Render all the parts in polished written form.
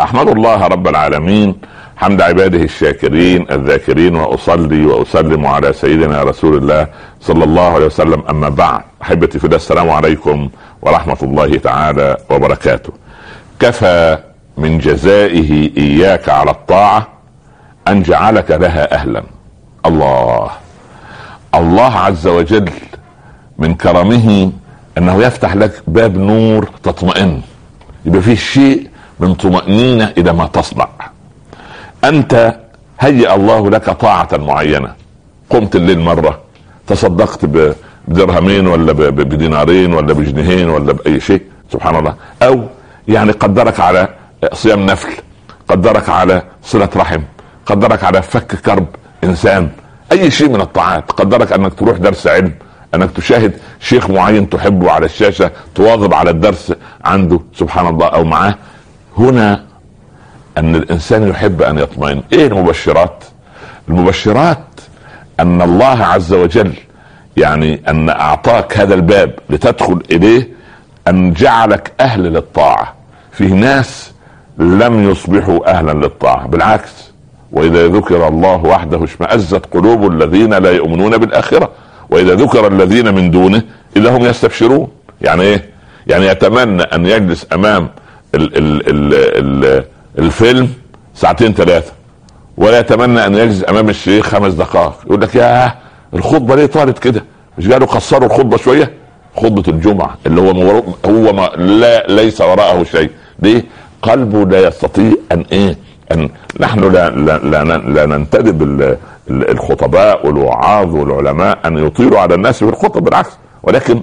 أحمد الله رب العالمين حمد عباده الشاكرين الذاكرين، وأصلي وأسلم على سيدنا رسول الله صلى الله عليه وسلم. أما بعد، أحبتي في الله، السلام عليكم ورحمة الله تعالى وبركاته. كفى من جزائه إياك على الطاعة أن جعلك لها أهلا. الله عز وجل من كرمه أنه يفتح لك باب نور تطمئن، يبقى فيه شيء من طمأنينة إذا ما تصنع. أنت هيأ الله لك طاعة معينة، قمت الليل مرة، تصدقت بدرهمين ولا بدينارين ولا بجنيهين ولا بأي شيء، سبحان الله. أو يعني قدرك على صيام نفل، قدرك على صلة رحم، قدرك على فك كرب إنسان، أي شيء من الطاعات، قدرك أنك تروح درس علم، أنك تشاهد شيخ معين تحبه على الشاشة، تواظب على الدرس عنده، سبحان الله، أو معاه. هنا أن الإنسان يحب أن يطمئن. إيه المبشرات؟ المبشرات أن الله عز وجل يعني أن أعطاك هذا الباب لتدخل إليه، أن جعلك أهل للطاعة. فيه ناس لم يصبحوا أهلا للطاعة، بالعكس، وإذا ذكر الله وحده اشمأزت قلوب الذين لا يؤمنون بالآخرة، وإذا ذكر الذين من دونه إذا هم يستبشرون. يعني إيه؟ يعني يتمنى أن يجلس أمام الفيلم ساعتين ثلاثة، ولا يتمنى أن يجلس أمام الشيخ 5 دقائق. يقول لك يا الخطبة ليه طارت كده؟ مش قالوا قصروا الخطبة شوية؟ خطبة الجمعة اللي هو ما ليس وراءه شيء. ليه؟ قلبه لا يستطيع أن نحن لا ننتدب الخطباء والوعاظ والعلماء أن يطيلوا على الناس في الخطب، بالعكس، ولكن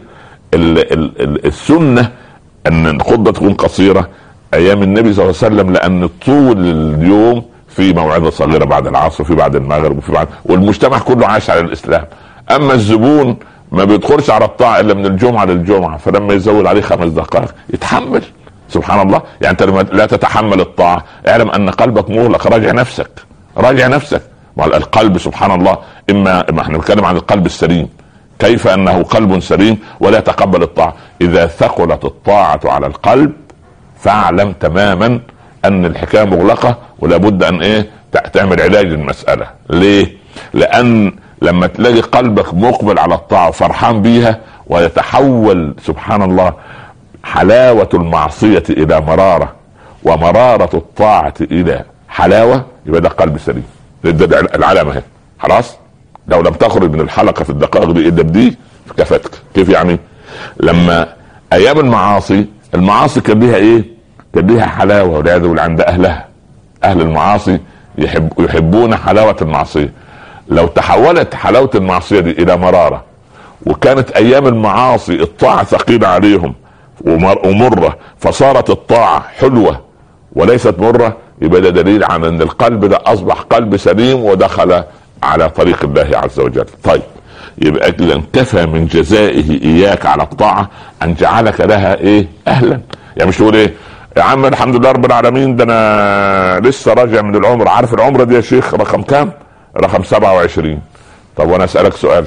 السنة أن الخطبة تكون قصيرة أيام النبي صلى الله عليه وسلم، لأن طول اليوم في موعظة صغيرة بعد العصر وفي بعد المغرب وفي بعد، والمجتمع كله عايش على الإسلام. أما الزبون ما بيدخلش على الطاعة إلا من الجمعة للجمعة، فلما يزود عليه 5 دقائق يتحمل، سبحان الله. يعني أنت لما لا تتحمل الطاعة اعلم أن قلبك مغلق. راجع نفسك. القلب سبحان الله، إما احنا بنتكلم عن القلب السليم، كيف أنه قلب سليم ولا يتقبل الطاعة. إذا ثقلت الطاعة على القلب فاعلم تماما أن الحكاية مغلقة، ولا بد أن تعمل علاج للمسألة. ليه؟ لأن لما تلاقي قلبك مقبل على الطاعة وفرحان بيها، ويتحول سبحان الله حلاوة المعصية إلى مرارة، ومرارة الطاعة إلى حلاوة، يبقى ده قلب سليم. ده العلامة هي خلاص. لو لم تخرج من الحلقة في الدقائق دي إلا بدي كفتك. كيف يعني؟ لما أيام المعاصي كان ليها كان ليها حلاوة، والعياذ بالله عند أهلها. أهل المعاصي يحبون حلاوة المعصية. لو تحولت حلاوة المعصية دي إلى مرارة، وكانت أيام المعاصي الطاعة ثقيلة عليهم ومرة، فصارت الطاعة حلوة وليست مرة، يبقى ده دليل على أن القلب ده أصبح قلب سليم ودخل على طريق الله عز وجل. طيب، يبقى إذا كفى من جزائه إياك على الطاعة أن جعلك لها أهلا. يعني مش تقول يا عم الحمد لله رب العالمين، ده أنا لسه راجع من العمرة. عارف العمرة دي يا شيخ رقم كام؟ رقم 27. طب وانا اسألك سؤال،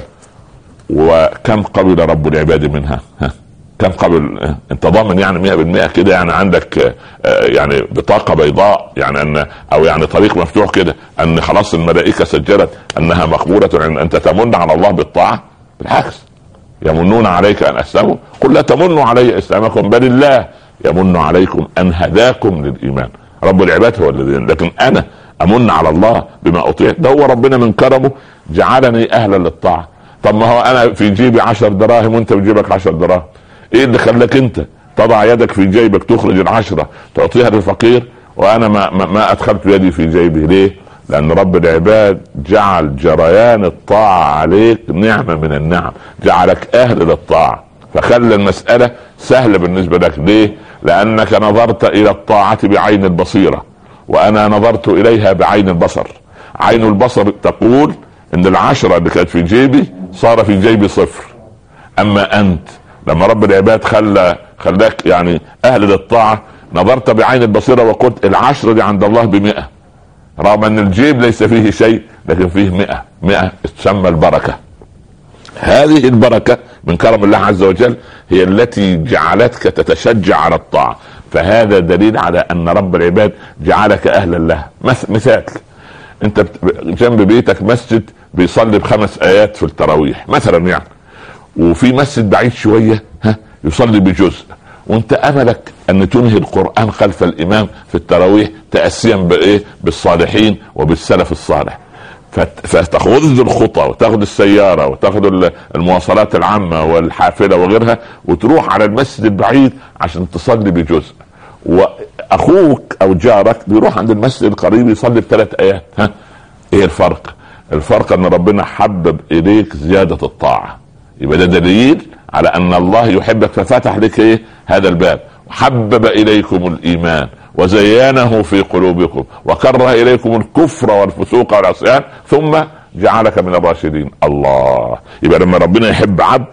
وكم قبل رب العباد منها؟ كم قبل؟ انت ضامن يعني 100% كده؟ يعني عندك يعني بطاقة بيضاء، يعني او يعني طريق مفتوح كده ان خلاص الملائكة سجلت انها مقبولة، ان انت تمن على الله بالطاعة؟ بالعكس، يمنون عليك ان اسلموا، قل لا تمنوا علي اسلامكم بل الله يمن عليكم ان هداكم للايمان. رب العباد هو الذي، لكن انا امن على الله بما اطيع. ده هو ربنا من كرمه جعلني اهلا للطاعة. طب ما هو انا في جيبي 10 دراهم وانت في جيبك 10 دراهم، ايه اللي خلاك انت تضع يدك في جيبك تخرج 10 تعطيها للفقير، وانا ما ادخلت يدي في جيبي؟ ليه؟ لان رب العباد جعل جريان الطاعة عليك نعمة من النعم، جعلك اهل للطاعة، فخلى المسألة سهلة بالنسبة لك. ليه؟ لانك نظرت الى الطاعة بعين البصيرة، وانا نظرت اليها بعين البصر. عين البصر تقول ان 10 اللي كانت في جيبي صار في جيبي 0. اما انت لما رب العباد خلاك يعني اهل للطاعة، نظرت بعين البصيرة وقلت 10 دي عند الله ب100، رغم ان الجيب ليس فيه شيء لكن فيه 100 تسمى البركة. هذه البركة من كرم الله عز وجل هي التي جعلتك تتشجع على الطاعة. فهذا دليل على ان رب العباد جعلك اهلا له. مثال، انت جنب بيتك مسجد بيصلي ب5 آيات في التراويح مثلا يعني، وفي مسجد بعيد شوية يصلي بجزء، وانت املك ان تنهي القرآن خلف الامام في التراويح تأسيا بايه؟ بالصالحين وبالسلف الصالح. فتاخذ الخطى وتاخذ السيارة وتاخذ المواصلات العامة والحافلة وغيرها وتروح على المسجد البعيد عشان تصلي بجزء، واخوك او جارك بيروح عند المسجد القريب يصلي ب3 آيات. ايه الفرق؟ الفرق ان ربنا حبب اليك زيادة الطاعة، يبقى ده دليل على ان الله يحبك ففتح لك ايه؟ هذا الباب. حبب اليكم الايمان وزينه في قلوبكم وكره اليكم الكفر والفسوق والعصيان ثم جعلك من الراشدين. الله، يبقى لما ربنا يحب عبد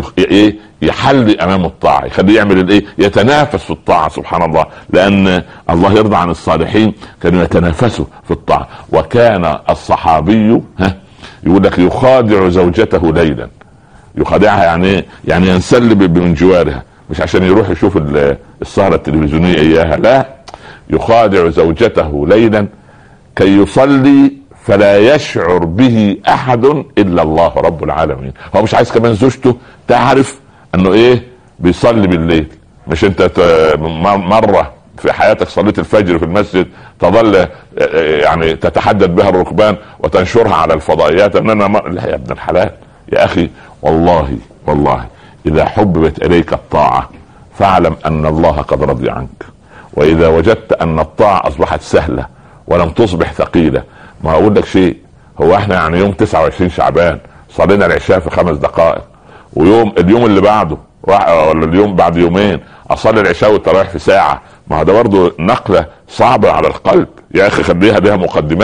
يحل امام الطاعه، يخليه يعمل الايه؟ يتنافس في الطاعه. سبحان الله، لان الله يرضى عن الصالحين كانوا يتنافسوا في الطاعه. وكان الصحابي يقول لك يخادع زوجته ليلا. يخادعها يعني يعني ينسلب من جوارها، مش عشان يروح يشوف السهرة التلفزيونية اياها، لا، يخادع زوجته ليلا كي يصلي فلا يشعر به احد الا الله رب العالمين. هو مش عايز كمان زوجته تعرف انه ايه؟ بيصلي بالليل. مش انت مرة في حياتك صليت الفجر في المسجد تظل يعني تتحدث بها الركبان وتنشرها على الفضائيات ان انا لا يا ابن الحلال يا اخي، والله اذا حببت اليك الطاعة فاعلم ان الله قد رضي عنك. واذا وجدت ان الطاعة اصبحت سهلة ولم تصبح ثقيلة، ما اقول لك شيء، هو احنا يعني يوم 29 شعبان صلينا العشاء في 5 دقائق، ويوم اليوم اللي بعده ولا اليوم بعد يومين اصلي العشاء والتراويح في ساعة؟ ما هو ده برضه نقلة صعبة على القلب يا اخي. خليها لها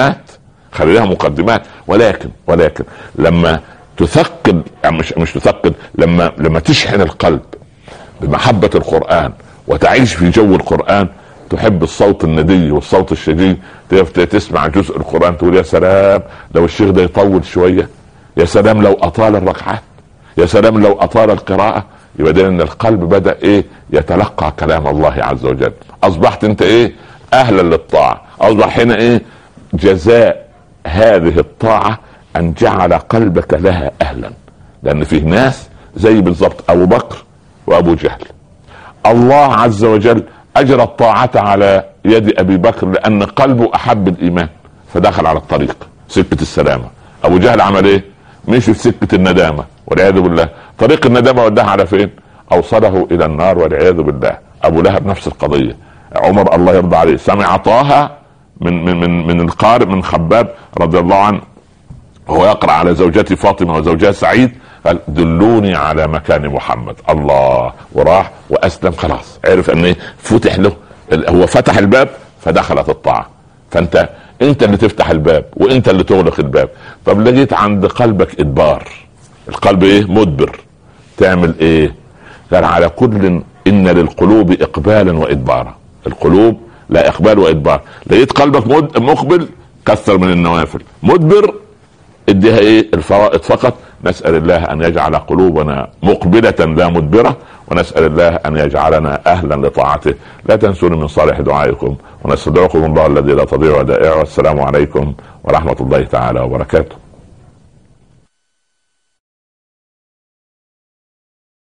مقدمات. ولكن لما تثقل، مش تثقل، لما تشحن القلب بمحبة القرآن وتعيش في جو القرآن، تحب الصوت الندي والصوت الشديد، تسمع جزء القرآن تقول يا سلام لو الشيخ ده يطول شوية، يا سلام لو أطال الركعات، يا سلام لو أطال القراءة. يبقى ده ان القلب بدأ ايه؟ يتلقى كلام الله عز وجل. اصبحت انت ايه؟ اهلا للطاعة. اصبح هنا ايه؟ جزاء هذه الطاعة ان جعل قلبك لها اهلا. لان فيه ناس زي بالضبط ابو بكر وابو جهل، الله عز وجل اجرى الطاعة على يد ابي بكر لان قلبه احب الايمان فدخل على الطريق سكة السلامة. ابو جهل عمل ايه؟ مشي في سكة الندامة والعياذ بالله. طريق الندامة وداها على فين؟ اوصله الى النار والعياذ بالله. ابو لهب نفس القضية. عمر الله يرضى عليه سمع طه من القارئ من خباب رضي الله عنه وهو يقرأ على زوجتي فاطمة وزوجها سعيد، قال دلوني على مكان محمد. الله، وراح واسلم، خلاص عرف ان فتح له، هو فتح الباب فدخلت الطاعة. فانت اللي تفتح الباب وانت اللي تغلق الباب. طب لقيت عند قلبك ادبار، القلب ايه؟ مدبر، تعمل ايه؟ قال على كل ان للقلوب اقبالا وادبارا. القلوب لا اقبال وادبار. لقيت قلبك مقبل، كثر من النوافل. مدبر، اديها ايه؟ الفرائض فقط. نسأل الله ان يجعل قلوبنا مقبلة لا مدبرة، ونسأل الله ان يجعلنا اهلا لطاعته. لا تنسوني من صالح دعائكم، ونستودعكم الله الذي لا تضيع ودائعه. والسلام عليكم ورحمة الله تعالى وبركاته.